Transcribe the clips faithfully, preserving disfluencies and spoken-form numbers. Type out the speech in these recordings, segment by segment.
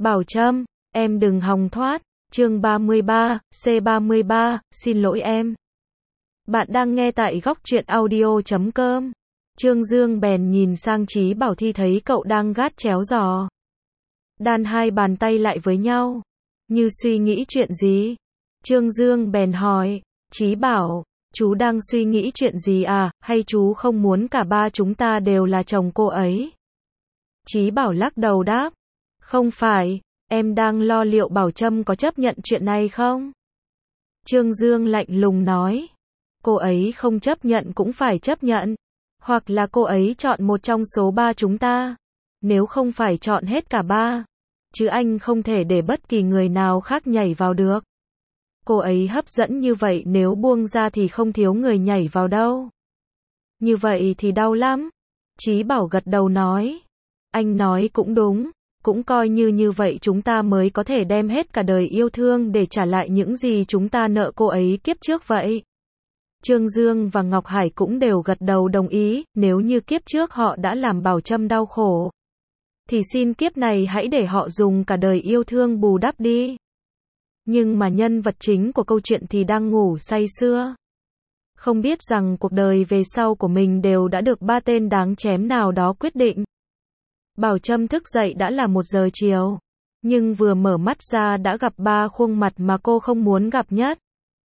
Bảo Trâm, em đừng hòng thoát. Chương ba mươi ba, C ba mươi ba, xin lỗi em. Bạn đang nghe tại góc truyện audio chấm com. Trương Dương bèn nhìn sang Chí Bảo thì thấy cậu đang gắt chéo giò. Đan hai bàn tay lại với nhau, như suy nghĩ chuyện gì. Trương Dương bèn hỏi, Chí Bảo, chú đang suy nghĩ chuyện gì à, hay chú không muốn cả ba chúng ta đều là chồng cô ấy? Chí Bảo lắc đầu đáp, không phải, em đang lo liệu Bảo Trâm có chấp nhận chuyện này không? Trương Dương lạnh lùng nói, cô ấy không chấp nhận cũng phải chấp nhận, hoặc là cô ấy chọn một trong số ba chúng ta, nếu không phải chọn hết cả ba, chứ anh không thể để bất kỳ người nào khác nhảy vào được. Cô ấy hấp dẫn như vậy, nếu buông ra thì không thiếu người nhảy vào đâu. Như vậy thì đau lắm. Chí Bảo gật đầu nói, anh nói cũng đúng, cũng coi như như vậy chúng ta mới có thể đem hết cả đời yêu thương để trả lại những gì chúng ta nợ cô ấy kiếp trước vậy. Trương Dương và Ngọc Hải cũng đều gật đầu đồng ý, nếu như kiếp trước họ đã làm Bảo Trâm đau khổ, thì xin kiếp này hãy để họ dùng cả đời yêu thương bù đắp đi. Nhưng mà nhân vật chính của câu chuyện thì đang ngủ say sưa, không biết rằng cuộc đời về sau của mình đều đã được ba tên đáng chém nào đó quyết định. Bảo Trâm thức dậy đã là một giờ chiều, nhưng vừa mở mắt ra đã gặp ba khuôn mặt mà cô không muốn gặp nhất.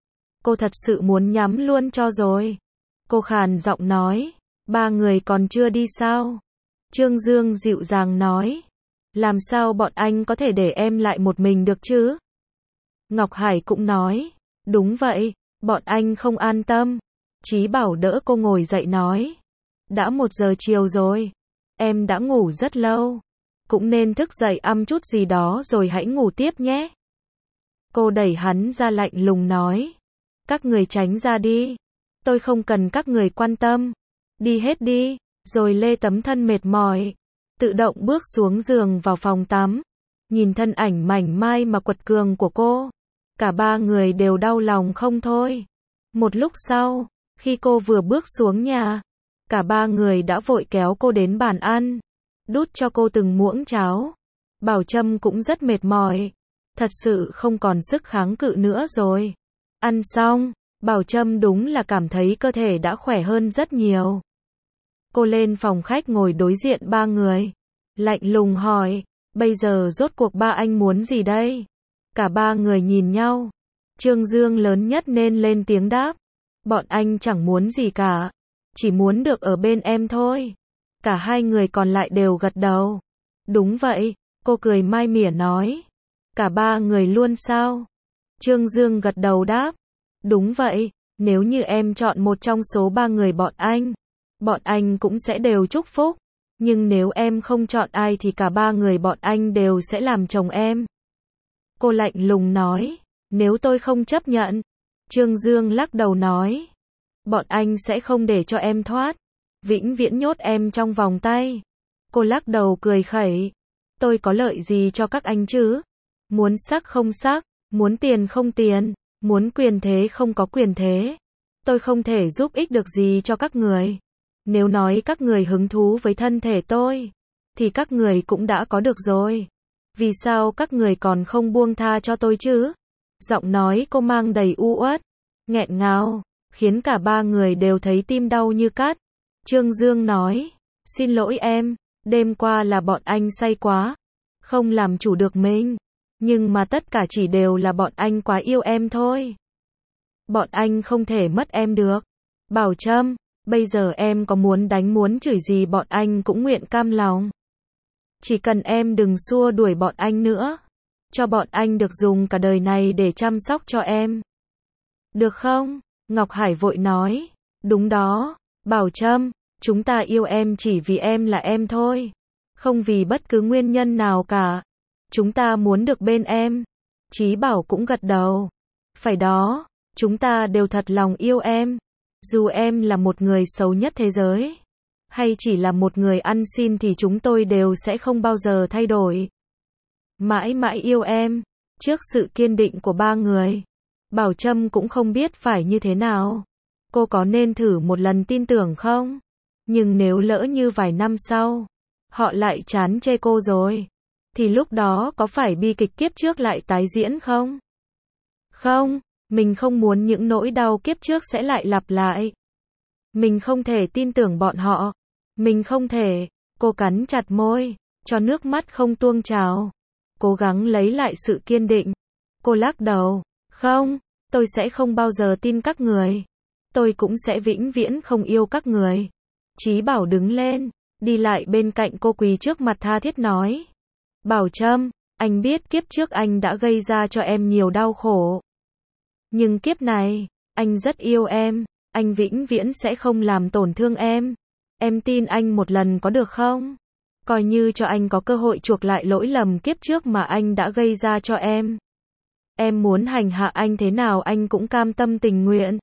Cô thật sự muốn nhắm luôn cho rồi. Cô khàn giọng nói, ba người còn chưa đi sao? Trương Dương dịu dàng nói, làm sao bọn anh có thể để em lại một mình được chứ? Ngọc Hải cũng nói, đúng vậy, bọn anh không an tâm. Chí Bảo đỡ cô ngồi dậy nói, đã một giờ chiều rồi, em đã ngủ rất lâu, cũng nên thức dậy ăn chút gì đó rồi hãy ngủ tiếp nhé. Cô đẩy hắn ra lạnh lùng nói, các người tránh ra đi, tôi không cần các người quan tâm, đi hết đi, rồi lê tấm thân mệt mỏi, tự động bước xuống giường vào phòng tắm. Nhìn thân ảnh mảnh mai mà quật cường của cô, cả ba người đều đau lòng không thôi. Một lúc sau, khi cô vừa bước xuống nhà, cả ba người đã vội kéo cô đến bàn ăn, đút cho cô từng muỗng cháo. Bảo Trâm cũng rất mệt mỏi, thật sự không còn sức kháng cự nữa rồi. Ăn xong, Bảo Trâm đúng là cảm thấy cơ thể đã khỏe hơn rất nhiều. Cô lên phòng khách ngồi đối diện ba người, lạnh lùng hỏi, bây giờ rốt cuộc ba anh muốn gì đây? Cả ba người nhìn nhau. Trương Dương lớn nhất nên lên tiếng đáp, bọn anh chẳng muốn gì cả, chỉ muốn được ở bên em thôi. Cả hai người còn lại đều gật đầu. Đúng vậy, cô cười mai mỉa nói. Cả ba người luôn sao? Trương Dương gật đầu đáp, đúng vậy, nếu như em chọn một trong số ba người bọn anh, bọn anh cũng sẽ đều chúc phúc. Nhưng nếu em không chọn ai thì cả ba người bọn anh đều sẽ làm chồng em. Cô lạnh lùng nói, nếu tôi không chấp nhận. Trương Dương lắc đầu nói, bọn anh sẽ không để cho em thoát, vĩnh viễn nhốt em trong vòng tay. Cô lắc đầu cười khẩy, tôi có lợi gì cho các anh chứ? Muốn sắc không sắc, muốn tiền không tiền, muốn quyền thế không có quyền thế, tôi không thể giúp ích được gì cho các người. Nếu nói các người hứng thú với thân thể tôi, thì các người cũng đã có được rồi. Vì sao các người còn không buông tha cho tôi chứ? Giọng nói cô mang đầy u uất, nghẹn ngào, khiến cả ba người đều thấy tim đau như cắt. Trương Dương nói, xin lỗi em, đêm qua là bọn anh say quá, không làm chủ được mình. Nhưng mà tất cả chỉ đều là bọn anh quá yêu em thôi. Bọn anh không thể mất em được. Bảo Trâm, bây giờ em có muốn đánh muốn chửi gì bọn anh cũng nguyện cam lòng. Chỉ cần em đừng xua đuổi bọn anh nữa, cho bọn anh được dùng cả đời này để chăm sóc cho em. Được không? Ngọc Hải vội nói, đúng đó, Bảo Trâm, chúng ta yêu em chỉ vì em là em thôi, không vì bất cứ nguyên nhân nào cả. Chúng ta muốn được bên em. Chí Bảo cũng gật đầu. Phải đó, chúng ta đều thật lòng yêu em. Dù em là một người xấu nhất thế giới, hay chỉ là một người ăn xin thì chúng tôi đều sẽ không bao giờ thay đổi. Mãi mãi yêu em. Trước sự kiên định của ba người, Bảo Trâm cũng không biết phải như thế nào. Cô có nên thử một lần tin tưởng không? Nhưng nếu lỡ như vài năm sau, họ lại chán chê cô rồi, thì lúc đó có phải bi kịch kiếp trước lại tái diễn không? Không, mình không muốn những nỗi đau kiếp trước sẽ lại lặp lại. Mình không thể tin tưởng bọn họ. Mình không thể. Cô cắn chặt môi, cho nước mắt không tuôn trào. Cố gắng lấy lại sự kiên định. Cô lắc đầu. Không, tôi sẽ không bao giờ tin các người. Tôi cũng sẽ vĩnh viễn không yêu các người. Chí Bảo đứng lên, đi lại bên cạnh cô, quỳ trước mặt tha thiết nói. Bảo Trâm, anh biết kiếp trước anh đã gây ra cho em nhiều đau khổ. Nhưng kiếp này, anh rất yêu em, anh vĩnh viễn sẽ không làm tổn thương em. Em tin anh một lần có được không? Coi như cho anh có cơ hội chuộc lại lỗi lầm kiếp trước mà anh đã gây ra cho em. Em muốn hành hạ anh thế nào anh cũng cam tâm tình nguyện.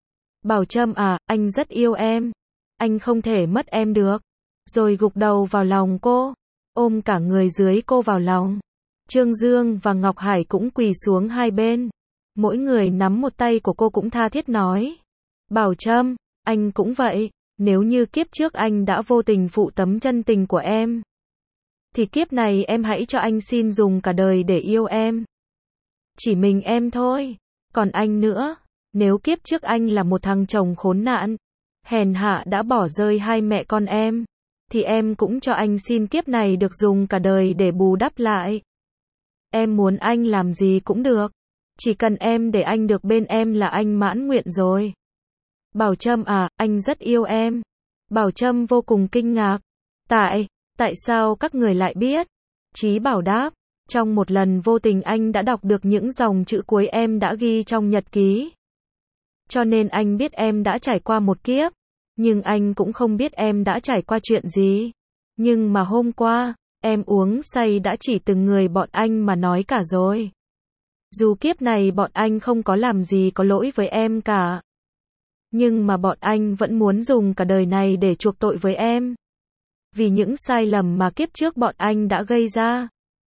Bảo Trâm à, anh rất yêu em. Anh không thể mất em được. Rồi gục đầu vào lòng cô, ôm cả người dưới cô vào lòng. Trương Dương và Ngọc Hải cũng quỳ xuống hai bên. Mỗi người nắm một tay của cô cũng tha thiết nói. Bảo Trâm, anh cũng vậy. Nếu như kiếp trước anh đã vô tình phụ tấm chân tình của em, thì kiếp này em hãy cho anh xin dùng cả đời để yêu em. Chỉ mình em thôi. Còn anh nữa, nếu kiếp trước anh là một thằng chồng khốn nạn, hèn hạ đã bỏ rơi hai mẹ con em, thì em cũng cho anh xin kiếp này được dùng cả đời để bù đắp lại. Em muốn anh làm gì cũng được. Chỉ cần em để anh được bên em là anh mãn nguyện rồi. Bảo Trâm à, anh rất yêu em. Bảo Trâm vô cùng kinh ngạc. Tại, tại sao các người lại biết? Chí Bảo đáp, trong một lần vô tình anh đã đọc được những dòng chữ cuối em đã ghi trong nhật ký. Cho nên anh biết em đã trải qua một kiếp. Nhưng anh cũng không biết em đã trải qua chuyện gì. Nhưng mà hôm qua, em uống say đã chỉ từng người bọn anh mà nói cả rồi. Dù kiếp này bọn anh không có làm gì có lỗi với em cả. Nhưng mà bọn anh vẫn muốn dùng cả đời này để chuộc tội với em. Vì những sai lầm mà kiếp trước bọn anh đã gây ra.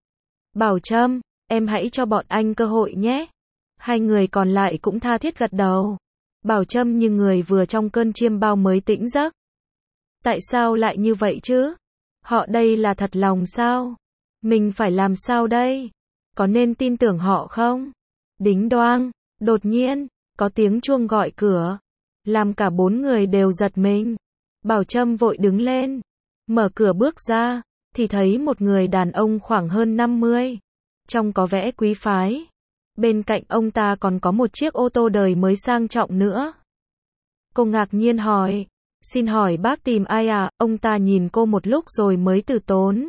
Bảo Trâm, em hãy cho bọn anh cơ hội nhé. Hai người còn lại cũng tha thiết gật đầu. Bảo Trâm như người vừa trong cơn chiêm bao mới tỉnh giấc. Tại sao lại như vậy chứ? Họ đây là thật lòng sao? Mình phải làm sao đây? Có nên tin tưởng họ không? Đính đoang, đột nhiên, có tiếng chuông gọi cửa. Làm cả bốn người đều giật mình. Bảo Trâm vội đứng lên. Mở cửa bước ra, thì thấy một người đàn ông khoảng hơn năm mươi. Trông có vẻ quý phái. Bên cạnh ông ta còn có một chiếc ô tô đời mới sang trọng nữa. Cô ngạc nhiên hỏi. Xin hỏi bác tìm ai à? Ông ta nhìn cô một lúc rồi mới từ tốn.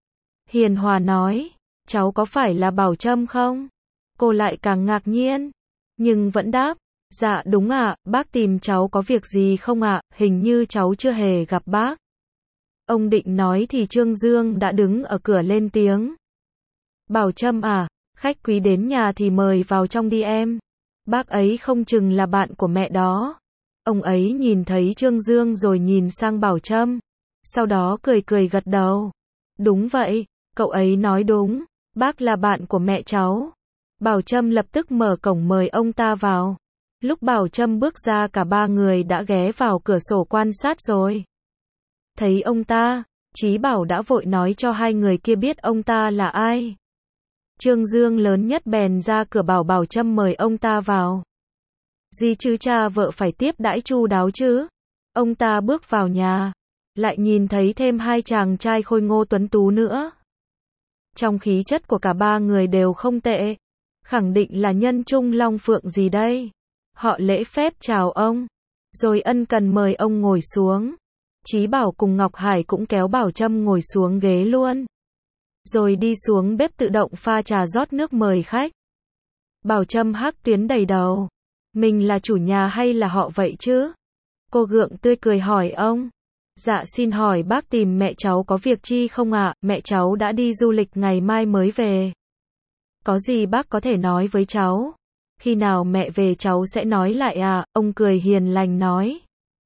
Hiền hòa nói. Cháu có phải là Bảo Trâm không? Cô lại càng ngạc nhiên. Nhưng vẫn đáp. Dạ đúng ạ, à, bác tìm cháu có việc gì không ạ? À? Hình như cháu chưa hề gặp bác. Ông định nói thì Trương Dương đã đứng ở cửa lên tiếng. Bảo Trâm à, khách quý đến nhà thì mời vào trong đi em. Bác ấy không chừng là bạn của mẹ đó. Ông ấy nhìn thấy Trương Dương rồi nhìn sang Bảo Trâm. Sau đó cười cười gật đầu. Đúng vậy, cậu ấy nói đúng. Bác là bạn của mẹ cháu. Bảo Trâm lập tức mở cổng mời ông ta vào. Lúc Bảo Trâm bước ra cả ba người đã ghé vào cửa sổ quan sát rồi. Thấy ông ta, Chí Bảo đã vội nói cho hai người kia biết ông ta là ai. Trương Dương lớn nhất bèn ra cửa bảo Bảo Trâm mời ông ta vào. Gì chứ cha vợ phải tiếp đãi chu đáo chứ. Ông ta bước vào nhà, lại nhìn thấy thêm hai chàng trai khôi ngô tuấn tú nữa. Trong khí chất của cả ba người đều không tệ. Khẳng định là nhân trung long phượng gì đây. Họ lễ phép chào ông, rồi ân cần mời ông ngồi xuống. Chí Bảo cùng Ngọc Hải cũng kéo Bảo Trâm ngồi xuống ghế luôn. Rồi đi xuống bếp tự động pha trà rót nước mời khách. Bảo Trâm hắc tuyến đầy đầu. Mình là chủ nhà hay là họ vậy chứ? Cô gượng tươi cười hỏi ông. Dạ xin hỏi bác tìm mẹ cháu có việc chi không ạ? À? Mẹ cháu đã đi du lịch ngày mai mới về. Có gì bác có thể nói với cháu? Khi nào mẹ về cháu sẽ nói lại à? Ông cười hiền lành nói.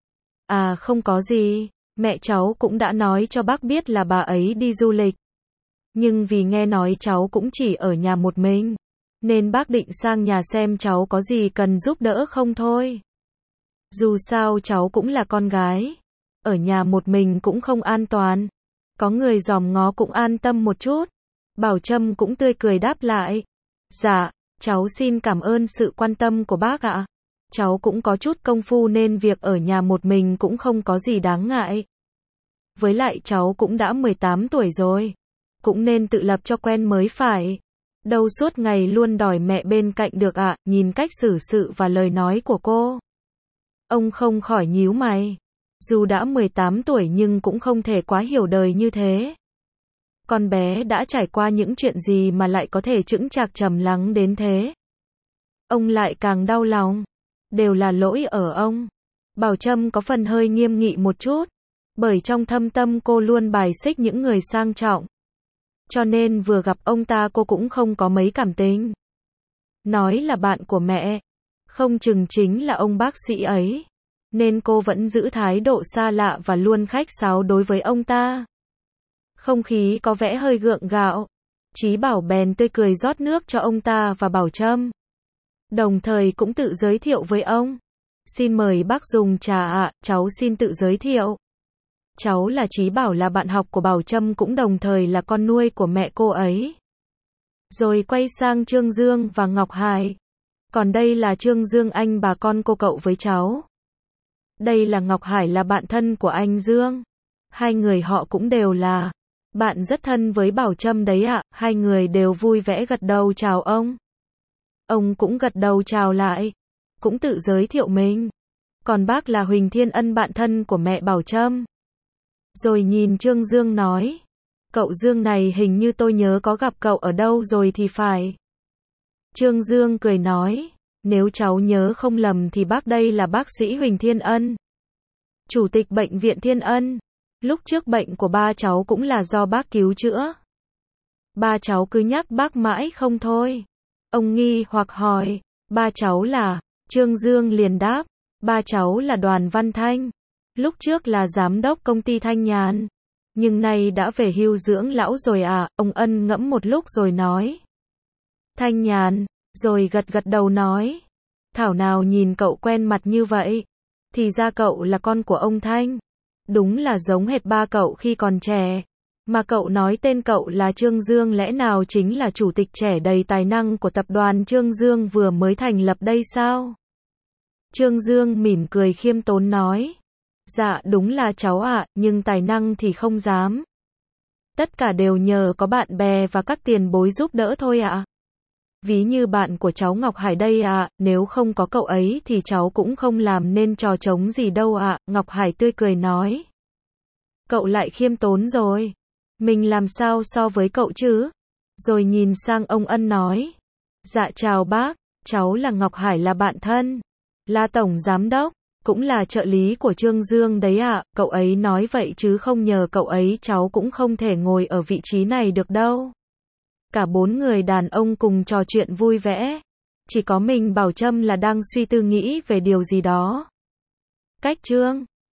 À không có gì, mẹ cháu cũng đã nói cho bác biết là bà ấy đi du lịch. Nhưng vì nghe nói cháu cũng chỉ ở nhà một mình, nên bác định sang nhà xem cháu có gì cần giúp đỡ không thôi. Dù sao cháu cũng là con gái, ở nhà một mình cũng không an toàn. Có người dòm ngó cũng an tâm một chút. Bảo Trâm cũng tươi cười đáp lại. Dạ, cháu xin cảm ơn sự quan tâm của bác ạ. Cháu cũng có chút công phu nên việc ở nhà một mình cũng không có gì đáng ngại. Với lại cháu cũng đã mười tám tuổi rồi. Cũng nên tự lập cho quen mới phải. Đâu suốt ngày luôn đòi mẹ bên cạnh được ạ, nhìn cách xử sự và lời nói của cô. Ông không khỏi nhíu mày. Dù đã mười tám tuổi nhưng cũng không thể quá hiểu đời như thế. Con bé đã trải qua những chuyện gì mà lại có thể chững chạc trầm lắng đến thế. Ông lại càng đau lòng. Đều là lỗi ở ông. Bảo Trâm có phần hơi nghiêm nghị một chút. Bởi trong thâm tâm cô luôn bài xích những người sang trọng. Cho nên vừa gặp ông ta cô cũng không có mấy cảm tình. Nói là bạn của mẹ. Không chừng chính là ông bác sĩ ấy. Nên cô vẫn giữ thái độ xa lạ và luôn khách sáo đối với ông ta. Không khí có vẻ hơi gượng gạo. Chí Bảo bèn tươi cười rót nước cho ông ta và Bảo Trâm. Đồng thời cũng tự giới thiệu với ông. Xin mời bác dùng trà ạ, cháu xin tự giới thiệu. Cháu là Chí Bảo, là bạn học của Bảo Trâm, cũng đồng thời là con nuôi của mẹ cô ấy. Rồi quay sang Trương Dương và Ngọc Hải. Còn đây là Trương Dương, anh bà con cô cậu với cháu. Đây là Ngọc Hải, là bạn thân của anh Dương. Hai người họ cũng đều là bạn rất thân với Bảo Trâm đấy ạ. Hai người đều vui vẻ gật đầu chào ông. Ông cũng gật đầu chào lại. Cũng tự giới thiệu mình. Còn bác là Huỳnh Thiên Ân, bạn thân của mẹ Bảo Trâm. Rồi nhìn Trương Dương nói. Cậu Dương này hình như tôi nhớ có gặp cậu ở đâu rồi thì phải. Trương Dương cười nói. Nếu cháu nhớ không lầm thì bác đây là bác sĩ Huỳnh Thiên Ân, chủ tịch bệnh viện Thiên Ân. Lúc trước bệnh của ba cháu cũng là do bác cứu chữa. Ba cháu cứ nhắc bác mãi không thôi. Ông nghi hoặc hỏi. Ba cháu là? Trương Dương liền đáp. Ba cháu là Đoàn Văn Thanh. Lúc trước là giám đốc công ty Thanh Nhàn. Nhưng nay đã về hưu dưỡng lão rồi à. Ông Ân ngẫm một lúc rồi nói. Thanh Nhàn. Rồi gật gật đầu nói. Thảo nào nhìn cậu quen mặt như vậy. Thì ra cậu là con của ông Thanh. Đúng là giống hệt ba cậu khi còn trẻ. Mà cậu nói tên cậu là Trương Dương, lẽ nào chính là chủ tịch trẻ đầy tài năng của tập đoàn Trương Dương vừa mới thành lập đây sao? Trương Dương mỉm cười khiêm tốn nói. Dạ đúng là cháu ạ, nhưng tài năng thì không dám. Tất cả đều nhờ có bạn bè và các tiền bối giúp đỡ thôi ạ. Ví như bạn của cháu Ngọc Hải đây ạ, nếu không có cậu ấy thì cháu cũng không làm nên trò trống gì đâu ạ. Ngọc Hải tươi cười nói. Cậu lại khiêm tốn rồi. Mình làm sao so với cậu chứ? Rồi nhìn sang ông Ân nói. Dạ chào bác, cháu là Ngọc Hải, là bạn thân, là tổng giám đốc, cũng là trợ lý của Trương Dương đấy ạ. Cậu ấy nói vậy chứ không nhờ cậu ấy cháu cũng không thể ngồi ở vị trí này được đâu. Cả bốn người đàn ông cùng trò chuyện vui vẻ. Chỉ có mình Bảo Trâm là đang suy tư nghĩ về điều gì đó. Cách Trương